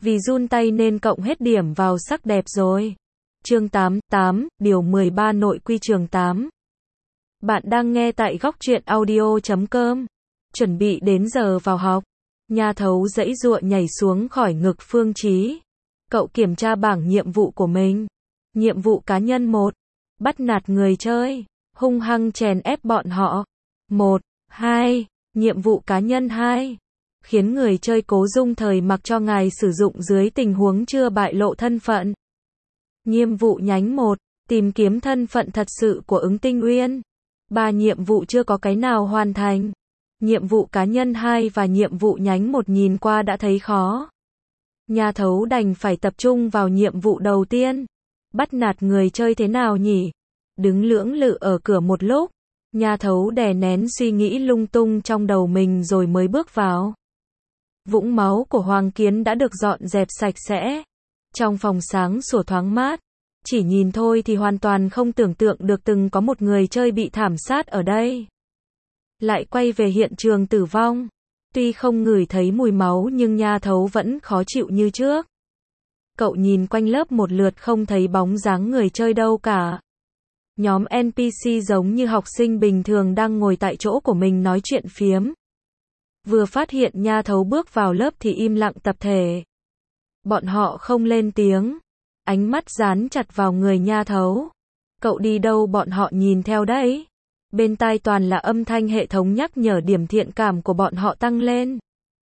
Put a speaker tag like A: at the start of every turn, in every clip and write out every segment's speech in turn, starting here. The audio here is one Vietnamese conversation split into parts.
A: Vì run tay nên cộng hết điểm vào sắc đẹp rồi. Chương 8, điều 13 nội quy trường 8. Bạn đang nghe tại góc truyện audio.com. Chuẩn bị đến giờ vào học. Nha Thấu giãy giụa nhảy xuống khỏi ngực Phương Chí. Cậu kiểm tra bảng nhiệm vụ của mình. Nhiệm vụ cá nhân 1. Bắt nạt người chơi. Hung hăng chèn ép bọn họ. 1, 2. Nhiệm vụ cá nhân 2. Khiến người chơi cố dung thời mặc cho ngài sử dụng dưới tình huống chưa bại lộ thân phận. Nhiệm vụ nhánh 1. Tìm kiếm thân phận thật sự của ứng Tinh Uyên. 3 nhiệm vụ chưa có cái nào hoàn thành. Nhiệm vụ cá nhân 2 và nhiệm vụ nhánh 1 nhìn qua đã thấy khó. Nha Thấu đành phải tập trung vào nhiệm vụ đầu tiên. Bắt nạt người chơi thế nào nhỉ? Đứng lưỡng lự ở cửa một lúc. Nha Thấu đè nén suy nghĩ lung tung trong đầu mình rồi mới bước vào. Vũng máu của Hoàng Kiến đã được dọn dẹp sạch sẽ. Trong phòng sáng sủa thoáng mát. Chỉ nhìn thôi thì hoàn toàn không tưởng tượng được từng có một người chơi bị thảm sát ở đây. Lại quay về hiện trường tử vong. Tuy không ngửi thấy mùi máu nhưng Nha Thấu vẫn khó chịu như trước. Cậu nhìn quanh lớp một lượt không thấy bóng dáng người chơi đâu cả. Nhóm NPC giống như học sinh bình thường đang ngồi tại chỗ của mình nói chuyện phiếm. Vừa phát hiện Nha Thấu bước vào lớp thì im lặng tập thể. Bọn họ không lên tiếng. Ánh mắt dán chặt vào người Nha Thấu. Cậu đi đâu bọn họ nhìn theo đấy. Bên tai toàn là âm thanh hệ thống nhắc nhở điểm thiện cảm của bọn họ tăng lên.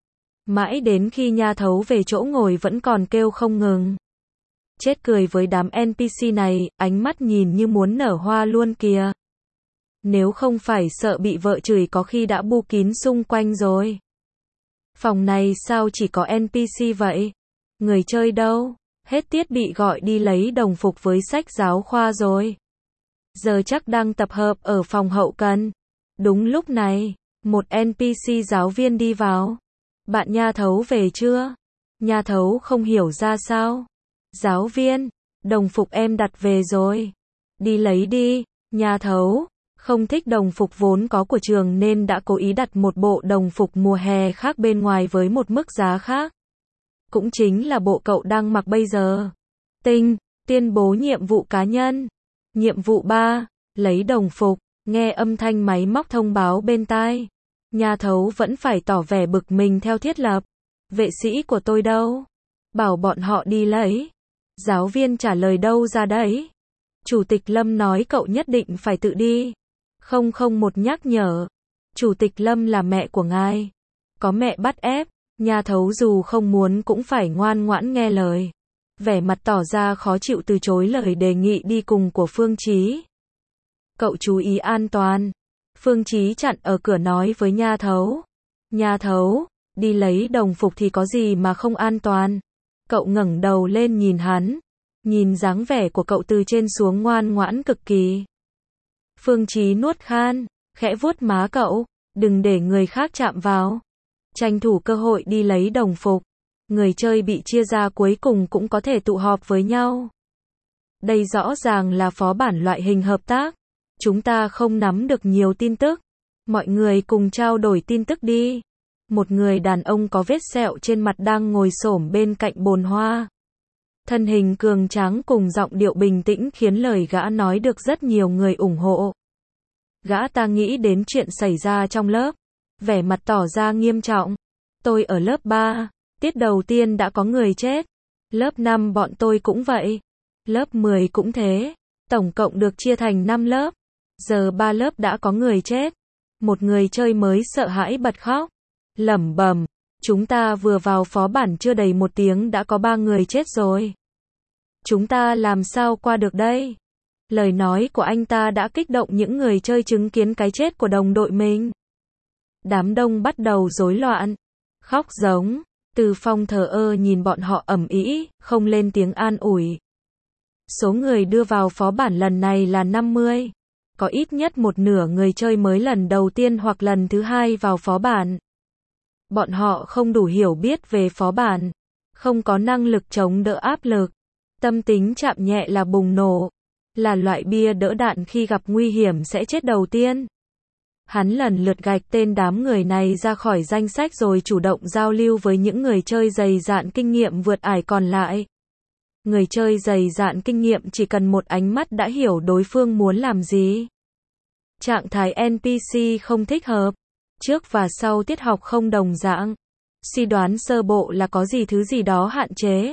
A: Mãi đến khi Nha Thấu về chỗ ngồi vẫn còn kêu không ngừng. Chết cười với đám NPC này, ánh mắt nhìn như muốn nở hoa luôn kìa. Nếu không phải sợ bị vợ chửi có khi đã bu kín xung quanh rồi. Phòng này sao chỉ có NPC vậy? Người chơi đâu? Hết tiết bị gọi đi lấy đồng phục với sách giáo khoa rồi. Giờ chắc đang tập hợp ở phòng hậu cần. Đúng lúc này, một NPC giáo viên đi vào. Bạn Nha Thấu về chưa? Nha Thấu không hiểu ra sao. Giáo viên, đồng phục em đặt về rồi. Đi lấy đi. Nha Thấu không thích đồng phục vốn có của trường nên đã cố ý đặt một bộ đồng phục mùa hè khác bên ngoài với một mức giá khác. Cũng chính là bộ cậu đang mặc bây giờ. Tuyên bố nhiệm vụ cá nhân. Nhiệm vụ 3, lấy đồng phục. Nghe âm thanh máy móc thông báo bên tai. Nha Thấu vẫn phải tỏ vẻ bực mình theo thiết lập. Vệ sĩ của tôi đâu? Bảo bọn họ đi lấy. Giáo viên trả lời đâu ra đấy? Chủ tịch Lâm nói cậu nhất định phải tự đi. 001 nhắc nhở. Chủ tịch Lâm là mẹ của ngài. Có mẹ bắt ép. Nha Thấu dù không muốn cũng phải ngoan ngoãn nghe lời. Vẻ mặt tỏ ra khó chịu từ chối lời đề nghị đi cùng của Phương Chí. Cậu chú ý an toàn. Phương Chí chặn ở cửa nói với Nha Thấu. Nha Thấu, đi lấy đồng phục thì có gì mà không an toàn. Cậu ngẩng đầu lên nhìn hắn. Nhìn dáng vẻ của cậu từ trên xuống ngoan ngoãn cực kỳ. Phương Chí nuốt khan, khẽ vuốt má cậu. Đừng để người khác chạm vào. Tranh thủ cơ hội đi lấy đồng phục. Người chơi bị chia ra cuối cùng cũng có thể tụ họp với nhau. Đây rõ ràng là phó bản loại hình hợp tác. Chúng ta không nắm được nhiều tin tức. Mọi người cùng trao đổi tin tức đi. Một người đàn ông có vết sẹo trên mặt đang ngồi xổm bên cạnh bồn hoa. Thân hình cường tráng cùng giọng điệu bình tĩnh khiến lời gã nói được rất nhiều người ủng hộ. Gã ta nghĩ đến chuyện xảy ra trong lớp. Vẻ mặt tỏ ra nghiêm trọng. Tôi ở lớp 3. Tiết đầu tiên đã có người chết. Lớp 5 bọn tôi cũng vậy. Lớp 10 cũng thế. Tổng cộng được chia thành 5 lớp. Giờ 3 lớp đã có người chết. Một người chơi mới sợ hãi bật khóc. Lẩm bẩm. Chúng ta vừa vào phó bản chưa đầy 1 tiếng đã có 3 người chết rồi. Chúng ta làm sao qua được đây? Lời nói của anh ta đã kích động những người chơi chứng kiến cái chết của đồng đội mình. Đám đông bắt đầu rối loạn. Khóc giống. Từ Phong thờ ơ nhìn bọn họ ầm ĩ, không lên tiếng an ủi. Số người đưa vào phó bản lần này là 50. Có ít nhất một nửa người chơi mới lần đầu tiên hoặc lần thứ hai vào phó bản. Bọn họ không đủ hiểu biết về phó bản. Không có năng lực chống đỡ áp lực. Tâm tính chạm nhẹ là bùng nổ. Là loại bia đỡ đạn khi gặp nguy hiểm sẽ chết đầu tiên. Hắn lần lượt gạch tên đám người này ra khỏi danh sách rồi chủ động giao lưu với những người chơi dày dạn kinh nghiệm vượt ải còn lại. Người chơi dày dạn kinh nghiệm chỉ cần một ánh mắt đã hiểu đối phương muốn làm gì. Trạng thái NPC không thích hợp. Trước và sau tiết học không đồng dạng. Suy đoán sơ bộ là có thứ gì đó hạn chế.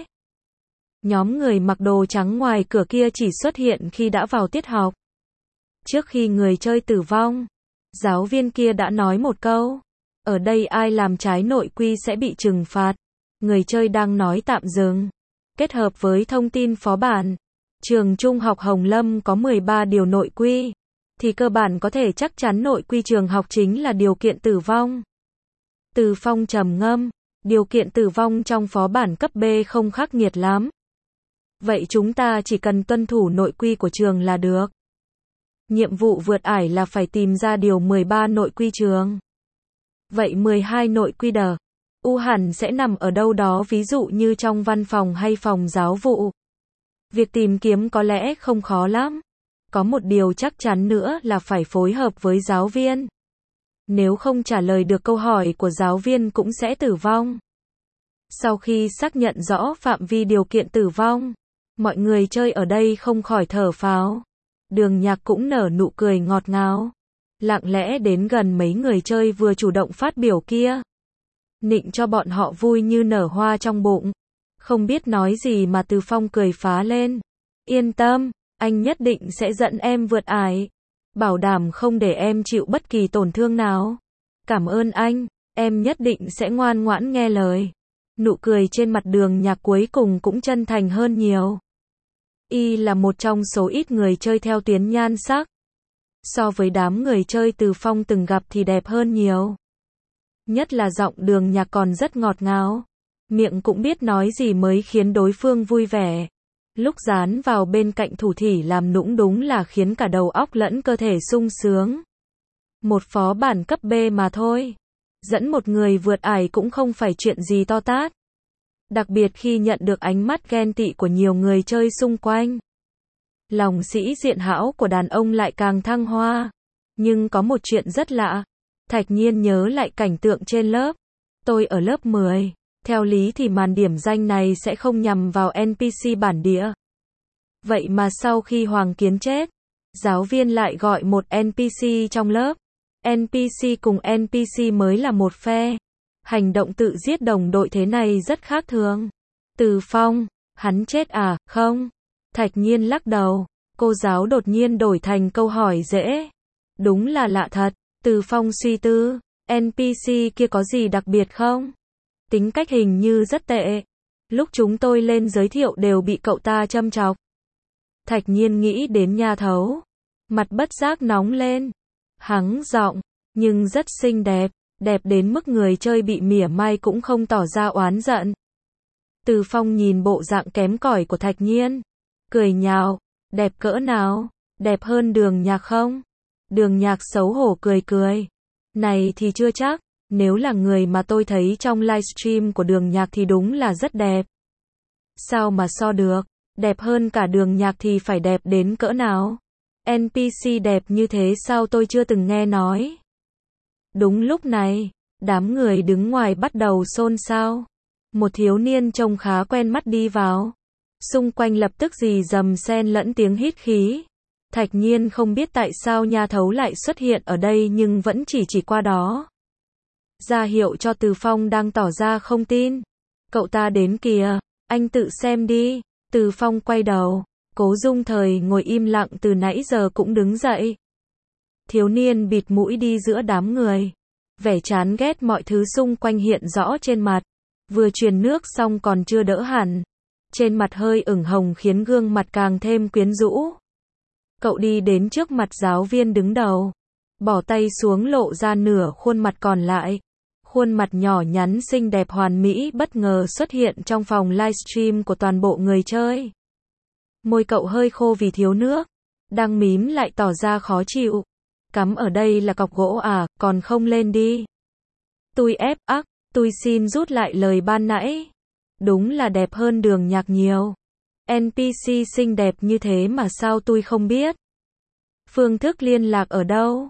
A: Nhóm người mặc đồ trắng ngoài cửa kia chỉ xuất hiện khi đã vào tiết học. Trước khi người chơi tử vong, giáo viên kia đã nói một câu. Ở đây ai làm trái nội quy sẽ bị trừng phạt. Người chơi đang nói tạm dừng. Kết hợp với thông tin phó bản, trường trung học Hồng Lâm có 13 điều nội quy, thì cơ bản có thể chắc chắn nội quy trường học chính là điều kiện tử vong. Từ Phong trầm ngâm, điều kiện tử vong trong phó bản cấp B không khắc nghiệt lắm. Vậy chúng ta chỉ cần tuân thủ nội quy của trường là được. Nhiệm vụ vượt ải là phải tìm ra điều 13 nội quy trường. Vậy 12 nội quy đờ hẳn sẽ nằm ở đâu đó, ví dụ như trong văn phòng hay phòng giáo vụ. Việc tìm kiếm có lẽ không khó lắm. Có một điều chắc chắn nữa là phải phối hợp với giáo viên. Nếu không trả lời được câu hỏi của giáo viên cũng sẽ tử vong. Sau khi xác nhận rõ phạm vi điều kiện tử vong, mọi người chơi ở đây không khỏi thở phào. Đường Nhạc cũng nở nụ cười ngọt ngào. Lặng lẽ đến gần mấy người chơi vừa chủ động phát biểu kia. Nịnh cho bọn họ vui như nở hoa trong bụng. Không biết nói gì mà Từ Phong cười phá lên. Yên tâm, anh nhất định sẽ dẫn em vượt ải. Bảo đảm không để em chịu bất kỳ tổn thương nào. Cảm ơn anh, em nhất định sẽ ngoan ngoãn nghe lời. Nụ cười trên mặt Đường Nhạc cuối cùng cũng chân thành hơn nhiều. Y là một trong số ít người chơi theo tuyến nhan sắc. So với đám người chơi Từ Phong từng gặp thì đẹp hơn nhiều. Nhất là giọng Đường Nhạc còn rất ngọt ngào. Miệng cũng biết nói gì mới khiến đối phương vui vẻ. Lúc dán vào bên cạnh thủ thỉ làm nũng đúng là khiến cả đầu óc lẫn cơ thể sung sướng. Một phó bản cấp B mà thôi. Dẫn một người vượt ải cũng không phải chuyện gì to tát. Đặc biệt khi nhận được ánh mắt ghen tị của nhiều người chơi xung quanh. Lòng sĩ diện hão của đàn ông lại càng thăng hoa. Nhưng có một chuyện rất lạ. Thạch Nhiên nhớ lại cảnh tượng trên lớp. Tôi ở lớp 10. Theo lý thì màn điểm danh này sẽ không nhằm vào NPC bản địa. Vậy mà sau khi Hoàng Kiến chết, giáo viên lại gọi một NPC trong lớp. NPC cùng NPC mới là một phe. Hành động tự giết đồng đội thế này rất khác thường. Từ Phong, hắn chết à, không? Thạch Nhiên lắc đầu. Cô giáo đột nhiên đổi thành câu hỏi dễ. Đúng là lạ thật. Từ Phong suy tư. NPC kia có gì đặc biệt không? Tính cách hình như rất tệ. Lúc chúng tôi lên giới thiệu đều bị cậu ta châm chọc. Thạch Nhiên nghĩ đến Nha Thấu. Mặt bất giác nóng lên. Hắng giọng, nhưng rất xinh đẹp. Đẹp đến mức người chơi bị mỉa mai cũng không tỏ ra oán giận. Từ Phong nhìn bộ dạng kém cỏi của Thạch Nhiên. Cười nhạo. Đẹp cỡ nào? Đẹp hơn Đường Nhạc không? Đường Nhạc xấu hổ cười cười. Này thì chưa chắc. Nếu là người mà tôi thấy trong livestream của Đường Nhạc thì đúng là rất đẹp. Sao mà so được? Đẹp hơn cả Đường Nhạc thì phải đẹp đến cỡ nào? NPC đẹp như thế sao tôi chưa từng nghe nói? Đúng lúc này, đám người đứng ngoài bắt đầu xôn xao. Một thiếu niên trông khá quen mắt đi vào. Xung quanh lập tức rì rầm xen lẫn tiếng hít khí. Thạch Nhiên không biết tại sao Nha Thấu lại xuất hiện ở đây nhưng vẫn chỉ qua đó. Ra hiệu cho Từ Phong đang tỏ ra không tin. Cậu ta đến kìa, anh tự xem đi. Từ Phong quay đầu. Cố Dung Thời ngồi im lặng từ nãy giờ cũng đứng dậy. Thiếu niên bịt mũi đi giữa đám người. Vẻ chán ghét mọi thứ xung quanh hiện rõ trên mặt. Vừa truyền nước xong còn chưa đỡ hẳn. Trên mặt hơi ửng hồng khiến gương mặt càng thêm quyến rũ. Cậu đi đến trước mặt giáo viên đứng đầu. Bỏ tay xuống lộ ra nửa khuôn mặt còn lại. Khuôn mặt nhỏ nhắn xinh đẹp hoàn mỹ bất ngờ xuất hiện trong phòng livestream của toàn bộ người chơi. Môi cậu hơi khô vì thiếu nước. Đang mím lại tỏ ra khó chịu. Cắm ở đây là cọc gỗ à, còn không lên đi. Tôi ép ắc, tôi xin rút lại lời ban nãy. Đúng là đẹp hơn Đường Nhạc nhiều. NPC xinh đẹp như thế mà sao tôi không biết. Phương thức liên lạc ở đâu?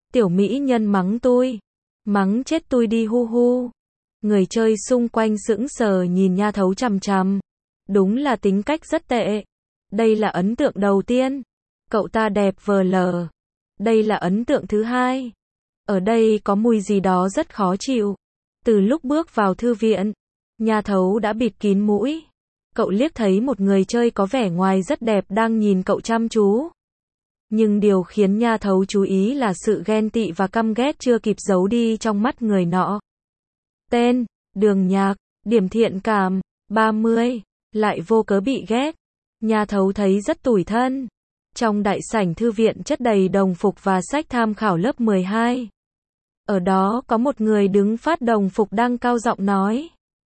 A: Tiểu mỹ nhân mắng tôi. Mắng chết tôi đi hu hu. Người chơi xung quanh sững sờ nhìn Nha Thấu chằm chằm. Đúng là tính cách rất tệ. Đây là ấn tượng đầu tiên. Cậu ta đẹp vờ lờ. Đây là ấn tượng thứ hai. Ở đây có mùi gì đó rất khó chịu. Từ lúc bước vào thư viện, Nha Thấu đã bịt kín mũi. Cậu liếc thấy một người chơi có vẻ ngoài rất đẹp đang nhìn cậu chăm chú. Nhưng điều khiến Nha Thấu chú ý là sự ghen tị và căm ghét chưa kịp giấu đi trong mắt người nọ. Tên, Đường Nhạc, điểm thiện cảm, 30, lại vô cớ bị ghét. Nha Thấu thấy rất tủi thân. Trong đại sảnh thư viện chất đầy đồng phục và sách tham khảo lớp 12. Ở đó có một người đứng phát đồng phục đang cao giọng nói.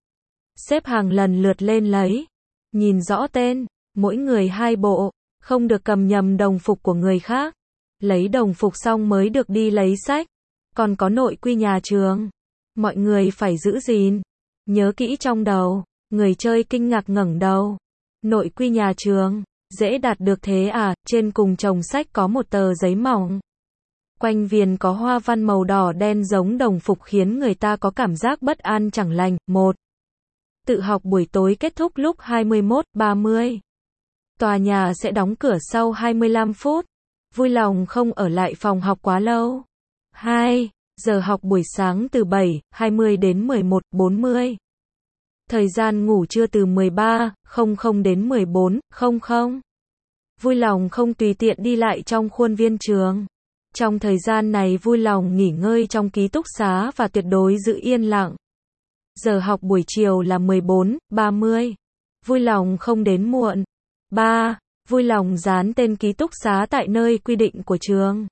A: Xếp hàng lần lượt lên lấy. Nhìn rõ tên, mỗi người 2 bộ, không được cầm nhầm đồng phục của người khác. Lấy đồng phục xong mới được đi lấy sách. Còn có nội quy nhà trường. Mọi người phải giữ gìn. Nhớ kỹ trong đầu. Người chơi kinh ngạc ngẩng đầu. Nội quy nhà trường, dễ đạt được thế à? Trên cùng chồng sách có một tờ giấy mỏng. Quanh viền có hoa văn màu đỏ đen giống đồng phục khiến người ta có cảm giác bất an chẳng lành. 1. Tự học buổi tối kết thúc lúc 21:30. Tòa nhà sẽ đóng cửa sau 25 phút. Vui lòng không ở lại phòng học quá lâu. 2. Giờ học buổi sáng từ 7:20 đến 11:40. Thời gian ngủ trưa từ 13:00 đến 14:00. Vui lòng không tùy tiện đi lại trong khuôn viên trường. Trong thời gian này vui lòng nghỉ ngơi trong ký túc xá và tuyệt đối giữ yên lặng. Giờ học buổi chiều là 14:30. Vui lòng không đến muộn. 3. Vui lòng dán tên ký túc xá tại nơi quy định của trường.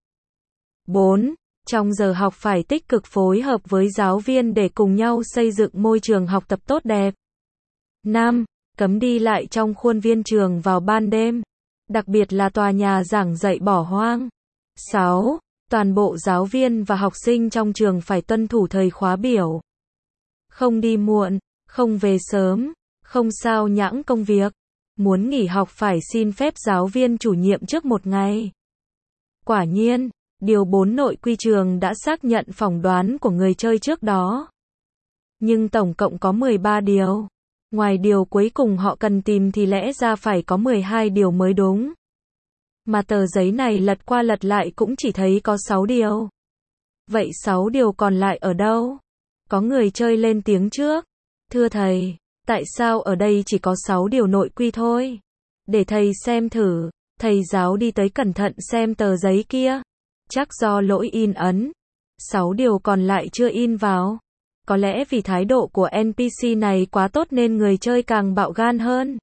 A: 4. Trong giờ học phải tích cực phối hợp với giáo viên để cùng nhau xây dựng môi trường học tập tốt đẹp. 5. Cấm đi lại trong khuôn viên trường vào ban đêm. Đặc biệt là tòa nhà giảng dạy bỏ hoang. 6. Toàn bộ giáo viên và học sinh trong trường phải tuân thủ thời khóa biểu. Không đi muộn, không về sớm, không sao nhãng công việc. Muốn nghỉ học phải xin phép giáo viên chủ nhiệm trước một ngày. Quả nhiên, điều 4 nội quy trường đã xác nhận phỏng đoán của người chơi trước đó. Nhưng tổng cộng có 13 điều. Ngoài điều cuối cùng họ cần tìm thì lẽ ra phải có 12 điều mới đúng. Mà tờ giấy này lật qua lật lại cũng chỉ thấy có 6 điều. Vậy 6 điều còn lại ở đâu? Có người chơi lên tiếng trước. Thưa thầy, tại sao ở đây chỉ có 6 điều nội quy thôi? Để thầy xem thử. Thầy giáo đi tới cẩn thận xem tờ giấy kia. Chắc do lỗi in ấn. 6 điều còn lại chưa in vào. Có lẽ vì thái độ của NPC này quá tốt nên người chơi càng bạo gan hơn.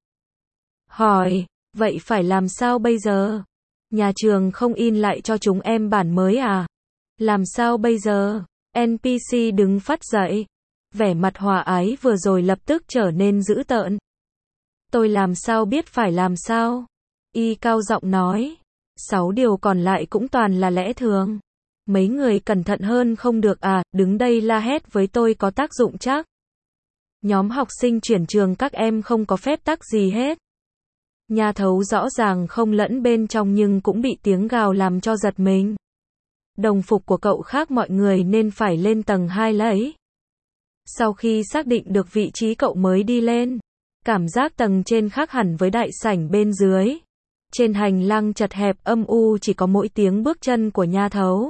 A: Hỏi, vậy phải làm sao bây giờ? Nhà trường không in lại cho chúng em bản mới à? Làm sao bây giờ? NPC đứng phát dậy. Vẻ mặt hòa ái vừa rồi lập tức trở nên dữ tợn. Tôi làm sao biết phải làm sao? Y cao giọng nói. 6 điều còn lại cũng toàn là lẽ thường. Mấy người cẩn thận hơn không được à? Đứng đây la hét với tôi có tác dụng chắc. Nhóm học sinh chuyển trường các em không có phép tắc gì hết. Nha Thấu rõ ràng không lẫn bên trong nhưng cũng bị tiếng gào làm cho giật mình. Đồng phục của cậu khác mọi người nên phải lên tầng 2 lấy. Sau khi xác định được vị trí cậu mới đi lên. Cảm giác tầng trên khác hẳn với đại sảnh bên dưới. Trên hành lang chật hẹp âm u chỉ có mỗi tiếng bước chân của Nha Thấu.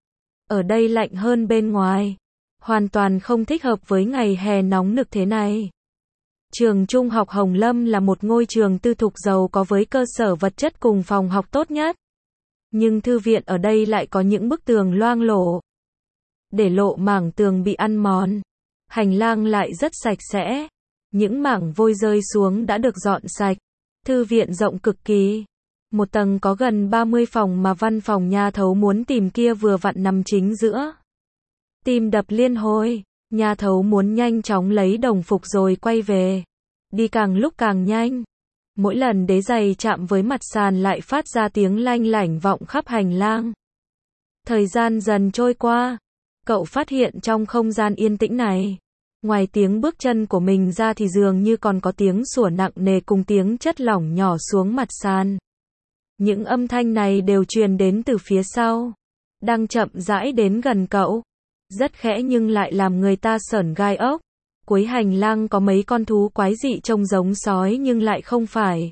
A: Ở đây lạnh hơn bên ngoài. Hoàn toàn không thích hợp với ngày hè nóng nực thế này. Trường Trung học Hồng Lâm là một ngôi trường tư thục giàu có với cơ sở vật chất cùng phòng học tốt nhất. Nhưng thư viện ở đây lại có những bức tường loang lổ. Để lộ mảng tường bị ăn mòn. Hành lang lại rất sạch sẽ. Những mảng vôi rơi xuống đã được dọn sạch. Thư viện rộng cực kỳ. Một tầng có gần 30 phòng mà văn phòng Nha Thấu muốn tìm kia vừa vặn nằm chính giữa. Tim đập liên hồi. Nha Thấu muốn nhanh chóng lấy đồng phục rồi quay về. Đi càng lúc càng nhanh. Mỗi lần đế giày chạm với mặt sàn lại phát ra tiếng lanh lảnh vọng khắp hành lang. Thời gian dần trôi qua. Cậu phát hiện trong không gian yên tĩnh này. Ngoài tiếng bước chân của mình ra thì dường như còn có tiếng sủa nặng nề cùng tiếng chất lỏng nhỏ xuống mặt sàn. Những âm thanh này đều truyền đến từ phía sau. đang chậm rãi đến gần cậu. Rất khẽ nhưng lại làm người ta sởn gai ốc. Cuối hành lang có mấy con thú quái dị trông giống sói nhưng lại không phải.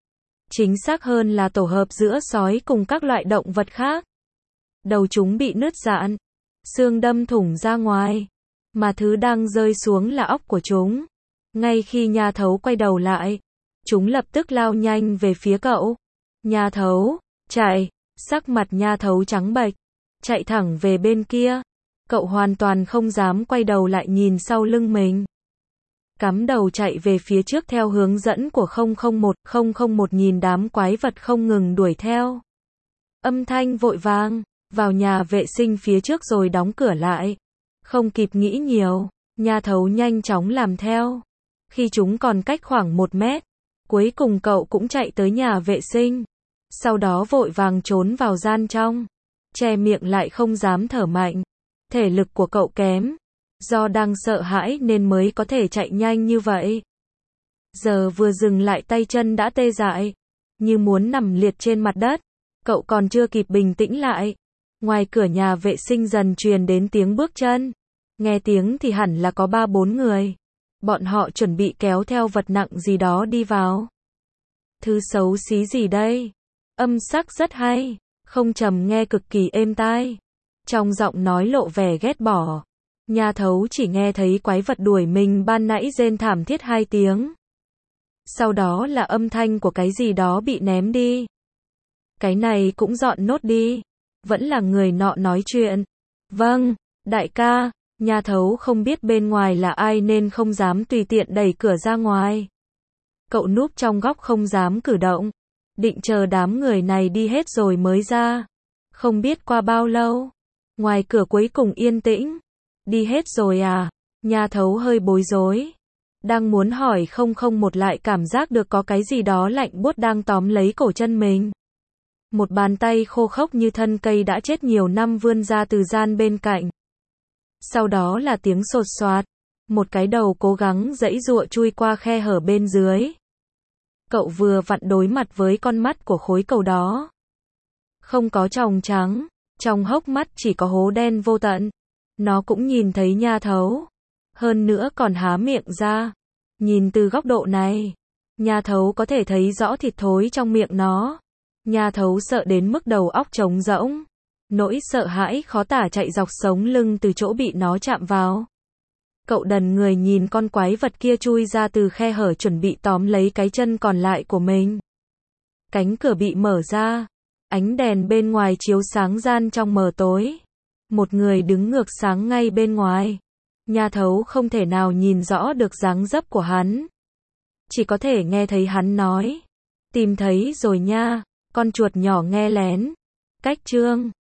A: Chính xác hơn là tổ hợp giữa sói cùng các loại động vật khác. Đầu chúng bị nứt rạn, xương đâm thủng ra ngoài, mà thứ đang rơi xuống là óc của chúng. Ngay khi Nha Thấu quay đầu lại, chúng lập tức lao nhanh về phía cậu. Nha Thấu, chạy, sắc mặt Nha Thấu trắng bệch, chạy thẳng về bên kia. Cậu hoàn toàn không dám quay đầu lại nhìn sau lưng mình. Cắm đầu chạy về phía trước theo hướng dẫn của 001. 001 nhìn đám quái vật không ngừng đuổi theo. Âm thanh vội vàng, vào nhà vệ sinh phía trước rồi đóng cửa lại. Không kịp nghĩ nhiều, Nha Thấu nhanh chóng làm theo. Khi chúng còn cách khoảng 1 mét, cuối cùng cậu cũng chạy tới nhà vệ sinh. Sau đó vội vàng trốn vào gian trong, che miệng lại không dám thở mạnh. Thể lực của cậu kém, do đang sợ hãi nên mới có thể chạy nhanh như vậy. Giờ vừa dừng lại tay chân đã tê dại, như muốn nằm liệt trên mặt đất. Cậu còn chưa kịp bình tĩnh lại. Ngoài cửa nhà vệ sinh dần truyền đến tiếng bước chân. Nghe tiếng thì hẳn là có 3-4 người. Bọn họ chuẩn bị kéo theo vật nặng gì đó đi vào. Thứ xấu xí gì đây? Âm sắc rất hay, không trầm nghe cực kỳ êm tai. Trong giọng nói lộ vẻ ghét bỏ. Nha Thấu chỉ nghe thấy quái vật đuổi mình ban nãy rên thảm thiết 2 tiếng. Sau đó là âm thanh của cái gì đó bị ném đi. Cái này cũng dọn nốt đi. Vẫn là người nọ nói chuyện. Vâng, đại ca. Nha Thấu không biết bên ngoài là ai nên không dám tùy tiện đẩy cửa ra ngoài. Cậu núp trong góc không dám cử động. Định chờ đám người này đi hết rồi mới ra. Không biết qua bao lâu. Ngoài cửa cuối cùng yên tĩnh. Đi hết rồi à? Nha Thấu hơi bối rối. Đang muốn hỏi 001 lại cảm giác được có cái gì đó lạnh buốt đang tóm lấy cổ chân mình. Một bàn tay khô khốc như thân cây đã chết nhiều năm vươn ra từ gian bên cạnh. Sau đó là tiếng sột soạt. Một cái đầu cố gắng giãy giụa chui qua khe hở bên dưới. Cậu vừa vặn đối mặt với con mắt của khối cầu đó. Không có tròng trắng, trong hốc mắt chỉ có hố đen vô tận. Nó cũng nhìn thấy Nha Thấu. Hơn nữa còn há miệng ra. Nhìn từ góc độ này, Nha Thấu có thể thấy rõ thịt thối trong miệng nó. Nha Thấu sợ đến mức đầu óc trống rỗng. Nỗi sợ hãi khó tả chạy dọc sống lưng từ chỗ bị nó chạm vào. Cậu đần người nhìn con quái vật kia chui ra từ khe hở chuẩn bị tóm lấy cái chân còn lại của mình. Cánh cửa bị mở ra. Ánh đèn bên ngoài chiếu sáng gian trong mờ tối. Một người đứng ngược sáng ngay bên ngoài. Nha Thấu không thể nào nhìn rõ được dáng dấp của hắn. Chỉ có thể nghe thấy hắn nói. Tìm thấy rồi nha, con chuột nhỏ nghe lén. Cách chương